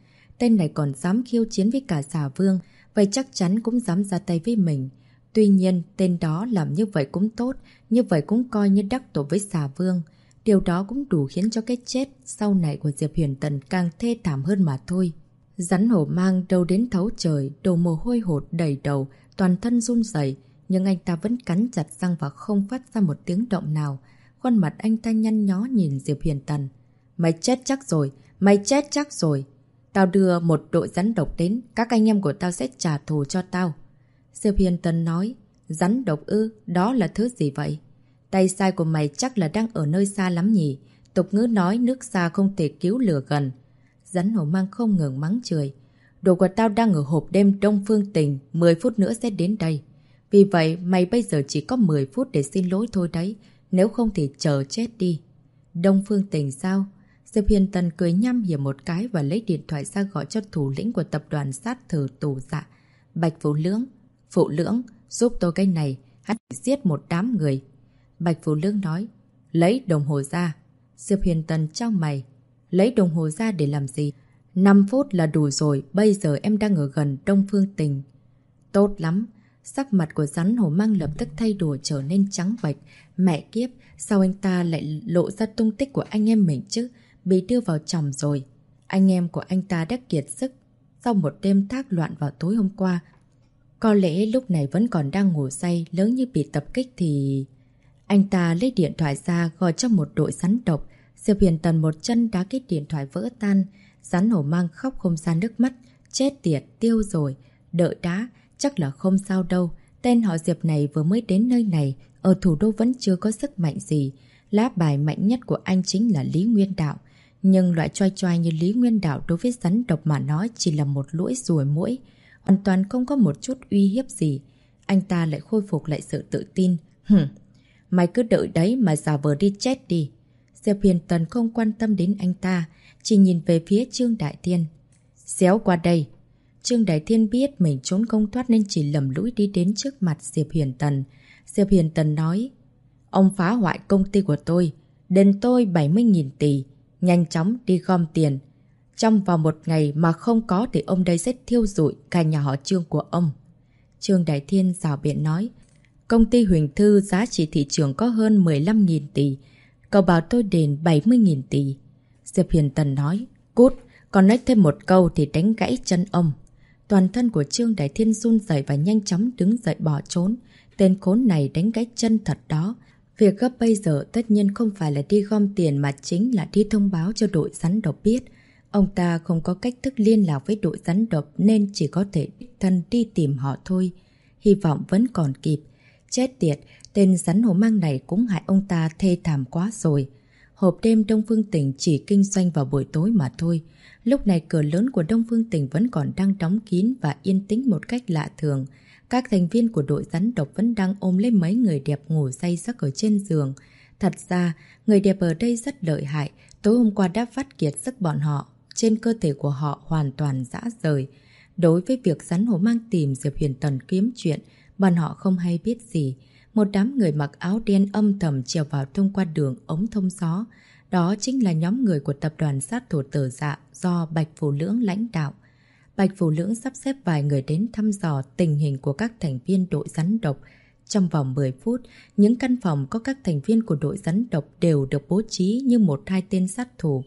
Tên này còn dám khiêu chiến với cả xà vương, vậy chắc chắn cũng dám ra tay với mình. Tuy nhiên, tên đó làm như vậy cũng tốt, như vậy cũng coi như đắc tội với xà vương. Điều đó cũng đủ khiến cho cái chết sau này của Diệp Huyền Tần càng thê thảm hơn mà thôi. Rắn hổ mang đầu đến thấu trời, đầu mồ hôi hột đầy đầu, toàn thân run rẩy, nhưng anh ta vẫn cắn chặt răng và không phát ra một tiếng động nào. Khuôn mặt anh ta nhăn nhó nhìn Diệp Huyền Tần. Mày chết chắc rồi, mày chết chắc rồi. Tao đưa một đội rắn độc đến, các anh em của tao sẽ trả thù cho tao. Diệp Huyền Tần nói, rắn độc ư, đó là thứ gì vậy? Tay sai của mày chắc là đang ở nơi xa lắm nhỉ. Tục ngữ nói nước xa không thể cứu lửa gần. Rắn hổ mang không ngừng mắng chửi. Đồ của tao đang ở hộp đêm Đông Phương Tình, 10 phút nữa sẽ đến đây. Vì vậy mày bây giờ chỉ có 10 phút để xin lỗi thôi đấy, nếu không thì chờ chết đi. Đông Phương Tình sao? Diệp Huyền Tần cười nham hiểm một cái và lấy điện thoại ra gọi cho thủ lĩnh của tập đoàn sát thử Tù Dạ. Bạch Phụ Lưỡng, giúp tôi cái này, hắn giết một đám người. Bạch Phụ Lưỡng nói, lấy đồng hồ ra. Diệp Huyền Tần trao mày, lấy đồng hồ ra để làm gì? 5 phút là đủ rồi, bây giờ em đang ở gần Đông Phương Tình. Tốt lắm. Sắc mặt của rắn hổ mang lập tức thay đổi trở nên trắng bệch. Mẹ kiếp, sao anh ta lại lộ ra tung tích của anh em mình chứ? Bị đưa vào chồng rồi. Anh em của anh ta đã kiệt sức sau một đêm thác loạn vào tối hôm qua. Có lẽ lúc này vẫn còn đang ngủ say, lớn như bị tập kích thì... Anh ta lấy điện thoại ra gọi cho một đội rắn độc. Diệp Huyền Tần một chân đá cái điện thoại vỡ tan. Rắn hổ mang khóc không ra nước mắt. Chết tiệt, tiêu rồi. Đợi đã, chắc là không sao đâu. Tên họ Diệp này vừa mới đến nơi này, ở thủ đô vẫn chưa có sức mạnh gì. Lá bài mạnh nhất của anh chính là Lý Nguyên Đạo. Nhưng loại choai choai như Lý Nguyên Đạo đối với rắn độc mà nói chỉ là một lũi ruồi muỗi, hoàn toàn không có một chút uy hiếp gì. Anh ta lại khôi phục lại sự tự tin. Mày cứ đợi đấy mà giả vờ đi chết đi. Diệp Huyền Tần không quan tâm đến anh ta, chỉ nhìn về phía Trương Đại Thiên. Xéo qua đây. Trương Đại Thiên biết mình trốn không thoát nên chỉ lầm lũi đi đến trước mặt Diệp Huyền Tần. Diệp Huyền Tần nói, ông phá hoại công ty của tôi, đền tôi 70.000 tỷ, nhanh chóng đi gom tiền. Trong vòng một ngày mà không có thì ông đây sẽ thiêu rụi cả nhà họ Trương của ông. Trương Đại Thiên rào biện nói, công ty Huỳnh Thư giá trị thị trường có hơn 15.000 tỷ, cậu bảo tôi đền 70.000 tỷ. Diệp Huyền Tần nói, cút, còn nói thêm một câu thì đánh gãy chân ông. Toàn thân của Trương Đại Thiên run rẩy và nhanh chóng đứng dậy bỏ trốn. Tên khốn này đánh gãy chân thật đó. Việc gấp bây giờ tất nhiên không phải là đi gom tiền mà chính là đi thông báo cho đội rắn độc biết. Ông ta không có cách thức liên lạc với đội rắn độc nên chỉ có thể đích thân đi tìm họ thôi. Hy vọng vẫn còn kịp. Chết tiệt, tên rắn hổ mang này cũng hại ông ta thê thảm quá rồi. Hộp đêm Đông Phương Tỉnh chỉ kinh doanh vào buổi tối mà thôi. Lúc này cửa lớn của Đông Phương Tỉnh vẫn còn đang đóng kín và yên tĩnh một cách lạ thường. Các thành viên của đội rắn độc vẫn đang ôm lấy mấy người đẹp ngủ say giấc ở trên giường. Thật ra, người đẹp ở đây rất lợi hại. Tối hôm qua đã vắt kiệt sức bọn họ. Trên cơ thể của họ hoàn toàn rã rời. Đối với việc rắn hổ mang tìm Diệp Huyền Tần kiếm chuyện, bọn họ không hay biết gì. Một đám người mặc áo đen âm thầm trèo vào thông qua đường ống thông gió. Đó chính là nhóm người của tập đoàn sát thủ Tử Dạ do Bạch Phù Lưỡng lãnh đạo. Bạch Phù Lưỡng sắp xếp vài người đến thăm dò tình hình của các thành viên đội rắn độc. Trong vòng 10 phút, những căn phòng có các thành viên của đội rắn độc đều được bố trí như 1-2 tên sát thủ.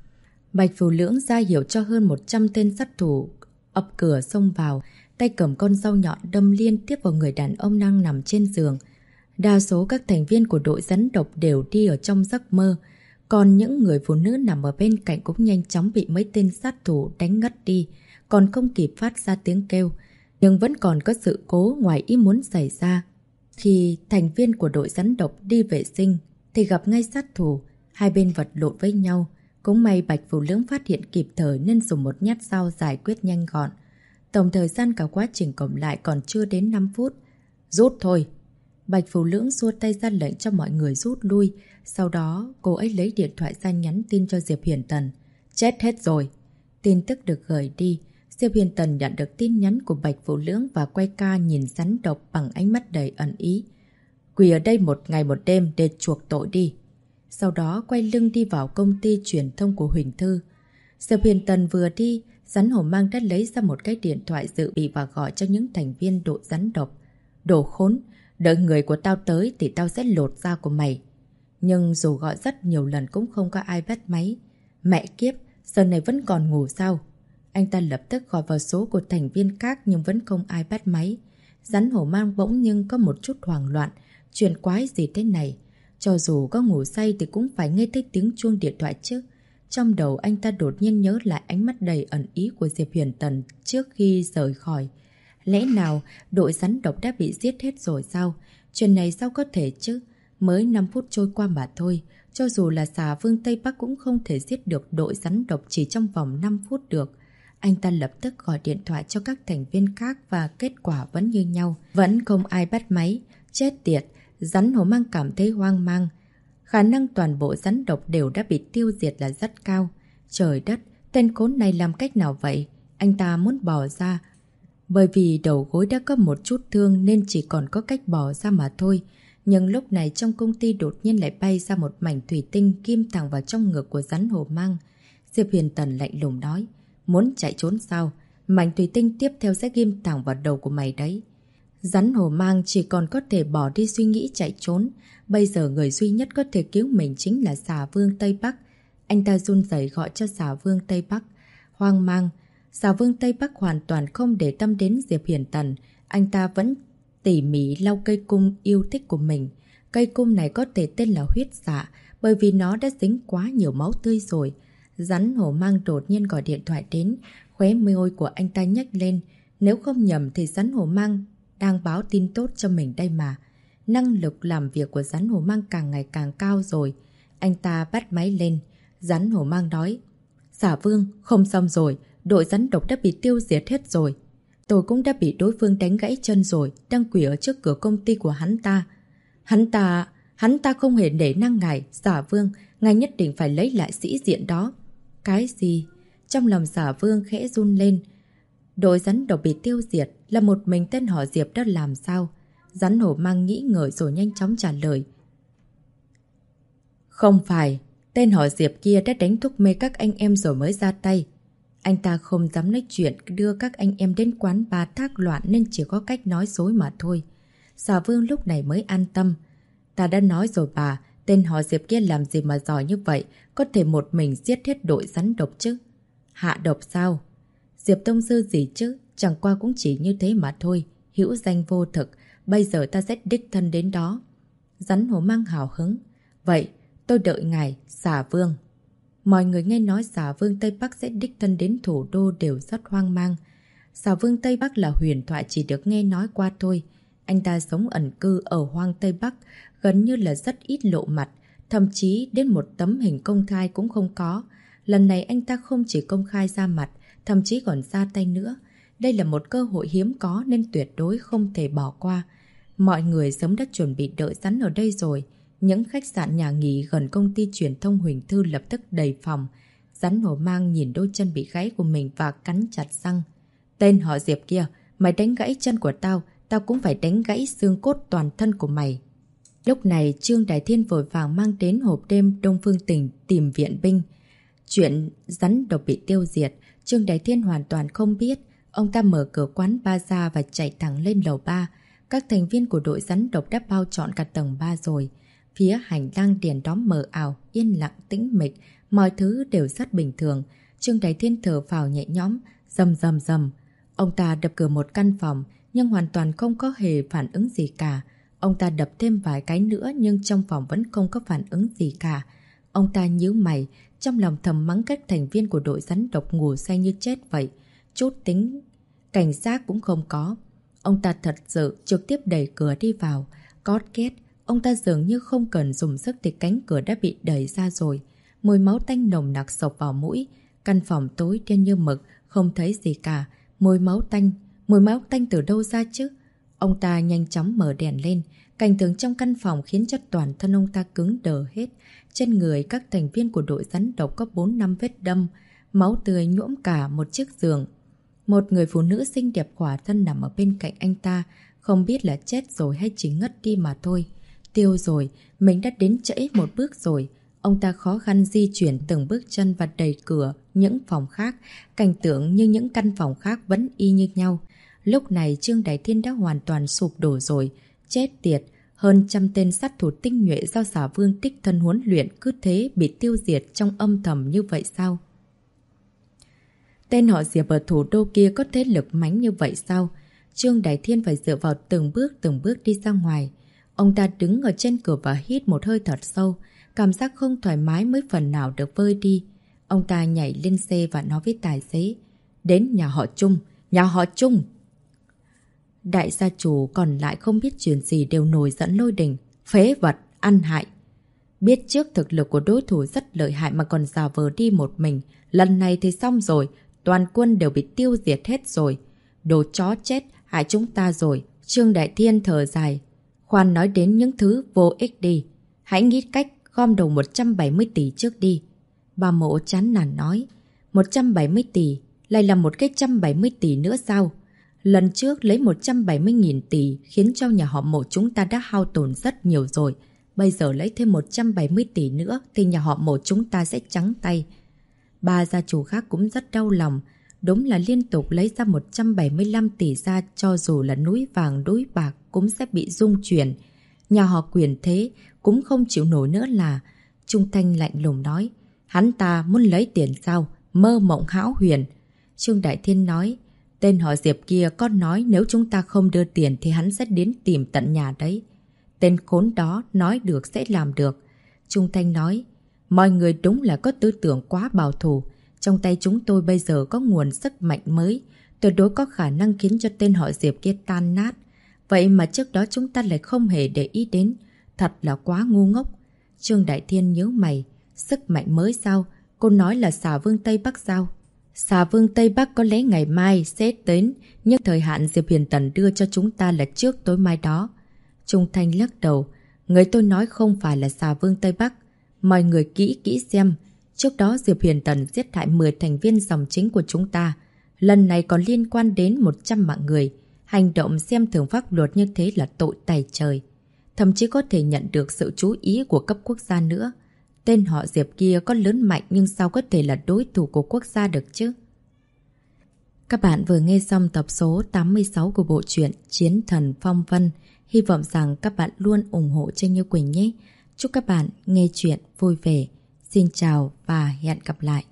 Bạch Phù Lưỡng ra hiệu cho hơn 100 tên sát thủ ập cửa xông vào, tay cầm con dao nhọn đâm liên tiếp vào người đàn ông đang nằm trên giường. Đa số các thành viên của đội rắn độc đều đi ở trong giấc mơ, còn những người phụ nữ nằm ở bên cạnh cũng nhanh chóng bị mấy tên sát thủ đánh ngất đi, còn không kịp phát ra tiếng kêu. Nhưng vẫn còn có sự cố ngoài ý muốn xảy ra. Khi thành viên của đội rắn độc đi vệ sinh thì gặp ngay sát thủ, hai bên vật lộn với nhau. Cũng may Bạch Phù Lưỡng phát hiện kịp thời nên dùng một nhát dao giải quyết nhanh gọn. Tổng thời gian cả quá trình cộng lại còn chưa đến 5 phút. Rút thôi. Bạch Phù Lưỡng xua tay ra lệnh cho mọi người rút lui. Sau đó cô ấy lấy điện thoại ra nhắn tin cho Diệp Huyền Tần. Chết hết rồi. Tin tức được gửi đi. Diệp Huyền Tần nhận được tin nhắn của Bạch Phù Lưỡng và quay ca nhìn rắn độc bằng ánh mắt đầy ẩn ý. Quỳ ở đây một ngày một đêm để chuộc tội đi. Sau đó quay lưng đi vào công ty truyền thông của Huỳnh Thư. Diệp Huyền Tần vừa đi, Rắn hổ mang đã lấy ra một cái điện thoại dự bị và gọi cho những thành viên đội rắn độc. Đồ khốn, đợi người của tao tới thì tao sẽ lột da của mày. Nhưng dù gọi rất nhiều lần cũng không có ai bắt máy. Mẹ kiếp, giờ này vẫn còn ngủ sao? Anh ta lập tức gọi vào số của thành viên khác nhưng vẫn không ai bắt máy. Rắn hổ mang bỗng nhưng có một chút hoảng loạn. Chuyện quái gì thế này? Cho dù có ngủ say thì cũng phải nghe thấy tiếng chuông điện thoại chứ. Trong đầu anh ta đột nhiên nhớ lại ánh mắt đầy ẩn ý của Diệp Huyền Tần trước khi rời khỏi. Lẽ nào đội rắn độc đã bị giết hết rồi sao? Chuyện này sao có thể chứ? Mới 5 phút trôi qua mà thôi. Cho dù là xà vương Tây Bắc cũng không thể giết được đội rắn độc chỉ trong vòng 5 phút được. Anh ta lập tức gọi điện thoại cho các thành viên khác và kết quả vẫn như nhau. Vẫn không ai bắt máy. Chết tiệt, rắn hổ mang cảm thấy hoang mang. Khả năng toàn bộ rắn độc đều đã bị tiêu diệt là rất cao. Trời đất, tên khốn này làm cách nào vậy? Anh ta muốn bỏ ra. Bởi vì đầu gối đã có một chút thương nên chỉ còn có cách bỏ ra mà thôi. Nhưng lúc này trong công ty đột nhiên lại bay ra một mảnh thủy tinh kim thẳng vào trong ngực của rắn hổ mang. Diệp Huyền Tần lạnh lùng nói. Muốn chạy trốn sao? Mảnh thủy tinh tiếp theo sẽ ghim thẳng vào đầu của mày đấy. Rắn hổ mang chỉ còn có thể bỏ đi suy nghĩ chạy trốn. Bây giờ người duy nhất có thể cứu mình chính là xà vương Tây Bắc. Anh ta run rẩy gọi cho xà vương Tây Bắc. Hoang mang. Xà vương Tây Bắc hoàn toàn không để tâm đến Diệp Huyền Tần. Anh ta vẫn tỉ mỉ lau cây cung yêu thích của mình. Cây cung này có thể tên là huyết dạ bởi vì nó đã dính quá nhiều máu tươi rồi. Rắn hổ mang đột nhiên gọi điện thoại đến. Khóe môi của anh ta nhếch lên. Nếu không nhầm thì rắn hổ mang đang báo tin tốt cho mình đây mà. Năng lực làm việc của rắn hổ mang càng ngày càng cao rồi. Anh ta bắt máy lên. Rắn hổ mang nói. Xà vương, không xong rồi. Đội rắn độc đã bị tiêu diệt hết rồi. Tôi cũng đã bị đối phương đánh gãy chân rồi. Đang quỳ ở trước cửa công ty của hắn ta. Hắn ta không hề để năng ngài. Xà vương, ngài nhất định phải lấy lại sĩ diện đó. Cái gì? Trong lòng xà vương khẽ run lên. Đội rắn độc bị tiêu diệt là một mình tên họ Diệp đó làm sao? Rắn hổ mang nghĩ ngợi rồi nhanh chóng trả lời. Không phải, tên họ Diệp kia đã đánh thuốc mê các anh em rồi mới ra tay. Anh ta không dám nói chuyện đưa các anh em đến quán bar thác loạn nên chỉ có cách nói dối mà thôi. Xà vương lúc này mới an tâm. Ta đã nói rồi bà, tên họ Diệp kia làm gì mà giỏi như vậy, có thể một mình giết hết đội rắn độc chứ. Hạ độc sao? Diệp Tông Sư gì chứ, chẳng qua cũng chỉ như thế mà thôi, hữu danh vô thực, bây giờ ta sẽ đích thân đến đó. Rắn hổ mang hào hứng. Vậy, tôi đợi ngài, xà vương. Mọi người nghe nói xà vương Tây Bắc sẽ đích thân đến thủ đô đều rất hoang mang. Xà vương Tây Bắc là huyền thoại chỉ được nghe nói qua thôi. Anh ta sống ẩn cư ở hoang Tây Bắc, gần như là rất ít lộ mặt, thậm chí đến một tấm hình công khai cũng không có. Lần này anh ta không chỉ công khai ra mặt, thậm chí còn ra tay nữa. Đây là một cơ hội hiếm có nên tuyệt đối không thể bỏ qua. Mọi người sớm đã chuẩn bị đợi sẵn ở đây rồi. Những khách sạn nhà nghỉ gần công ty truyền thông Huỳnh Thư lập tức đầy phòng. Rắn hổ mang nhìn đôi chân bị gãy của mình và cắn chặt răng. Tên họ Diệp kia, mày đánh gãy chân của tao, tao cũng phải đánh gãy xương cốt toàn thân của mày. Lúc này Trương Đại Thiên vội vàng mang đến hộp đêm Đông Phương Tỉnh tìm viện binh. Chuyện rắn độc bị tiêu diệt, Trương Đại Thiên hoàn toàn không biết. Ông ta mở cửa quán bar ra và chạy thẳng lên lầu 3. Các thành viên của đội rắn độc đã bao trọn cả tầng 3 rồi. Phía hành lang đèn đóm mờ ảo, yên lặng tĩnh mịch, mọi thứ đều rất bình thường. Trương Đại Thiên thở phào nhẹ nhõm, rầm rầm rầm. Ông ta đập cửa một căn phòng, nhưng hoàn toàn không có hề phản ứng gì cả. Ông ta đập thêm vài cái nữa nhưng trong phòng vẫn không có phản ứng gì cả. Ông ta nhíu mày, trong lòng thầm mắng các thành viên của đội rắn độc ngủ say như chết vậy. Chút tính cảnh giác cũng không có. Ông ta thật sự trực tiếp đẩy cửa đi vào. Cót két, ông ta dường như không cần dùng sức thì cánh cửa đã bị đẩy ra rồi. Mùi máu tanh nồng nặc xộc vào mũi. Căn phòng tối đen như mực, không thấy gì cả. Mùi máu tanh từ đâu ra chứ? Ông ta nhanh chóng mở đèn lên. Cảnh tượng trong căn phòng khiến cho toàn thân ông ta cứng đờ hết. Trên người các thành viên của đội rắn độc có 4-5 vết đâm. Máu tươi nhuộm cả một chiếc giường. Một người phụ nữ xinh đẹp khỏa thân nằm ở bên cạnh anh ta. Không biết là chết rồi hay chỉ ngất đi mà thôi. Tiêu rồi, mình đã đến trễ một bước rồi. Ông ta khó khăn di chuyển từng bước chân và đẩy cửa, những phòng khác, cảnh tượng như những căn phòng khác vẫn y như nhau. Lúc này Trương Đại Thiên đã hoàn toàn sụp đổ rồi. Chết tiệt, hơn trăm tên sát thủ tinh nhuệ do Xà Vương đích thân huấn luyện cứ thế bị tiêu diệt trong âm thầm như vậy sao? Tên họ Diệp ở thủ đô kia có thế lực mãnh như vậy sao? Trương Đại Thiên phải dựa vào từng bước đi ra ngoài. Ông ta đứng ở trên cửa và hít một hơi thật sâu. Cảm giác không thoải mái mới phần nào được vơi đi. Ông ta nhảy lên xe và nói với tài xế. Đến nhà họ Trung, nhà họ Trung. Đại gia chủ còn lại không biết chuyện gì đều nổi giận lôi đình. Phế vật, ăn hại. Biết trước thực lực của đối thủ rất lợi hại mà còn giả vờ đi một mình. Lần này thì xong rồi, toàn quân đều bị tiêu diệt hết rồi. Đồ chó chết, hại chúng ta rồi. Trương Đại Thiên thở dài. Khoan nói đến những thứ vô ích đi. Hãy nghĩ cách gom đầu 170 tỷ trước đi. Bà Mộ chán nản nói. 170 tỷ, lại là một cái 170 tỷ nữa sao? Lần trước lấy 170.000 tỷ khiến cho nhà họ Mộ chúng ta đã hao tổn rất nhiều rồi. Bây giờ lấy thêm 170 tỷ nữa thì nhà họ Mộ chúng ta sẽ trắng tay. Ba gia chủ khác cũng rất đau lòng. Đúng là liên tục lấy ra 175 tỷ ra, cho dù là núi vàng núi bạc cũng sẽ bị rung chuyển. Nhà họ Quyền thế cũng không chịu nổi nữa là. Trung Thanh lạnh lùng nói. Hắn ta muốn lấy tiền sao? Mơ mộng hão huyền. Trương Đại Thiên nói. Tên họ Diệp kia có nói nếu chúng ta không đưa tiền thì hắn sẽ đến tìm tận nhà đấy. Tên khốn đó nói được sẽ làm được. Trung Thanh nói. Mọi người đúng là có tư tưởng quá bảo thủ. Trong tay chúng tôi bây giờ có nguồn sức mạnh mới, tuyệt đối có khả năng khiến cho tên họ Diệp kia tan nát. Vậy mà trước đó chúng ta lại không hề để ý đến. Thật là quá ngu ngốc. Trương Đại Thiên nhớ mày. Sức mạnh mới sao? Cô nói là Xà Vương Tây Bắc sao? Xà Vương Tây Bắc có lẽ ngày mai sẽ đến, nhưng thời hạn Diệp Huyền Tần đưa cho chúng ta là trước tối mai đó. Trung Thanh lắc đầu. Người tôi nói không phải là Xà Vương Tây Bắc. Mọi người kỹ xem. Trước đó Diệp Huyền Tần giết hại 10 thành viên dòng chính của chúng ta. Lần này còn liên quan đến 100 mạng người. Hành động xem thường pháp luật như thế là tội tày trời. Thậm chí có thể nhận được sự chú ý của cấp quốc gia nữa. Tên họ Diệp kia có lớn mạnh nhưng sao có thể là đối thủ của quốc gia được chứ? Các bạn vừa nghe xong tập số 86 của bộ truyện Chiến Thần Phong Vân. Hy vọng rằng các bạn luôn ủng hộ Trinh Như Quỳnh nhé. Chúc các bạn nghe chuyện vui vẻ. Xin chào và hẹn gặp lại.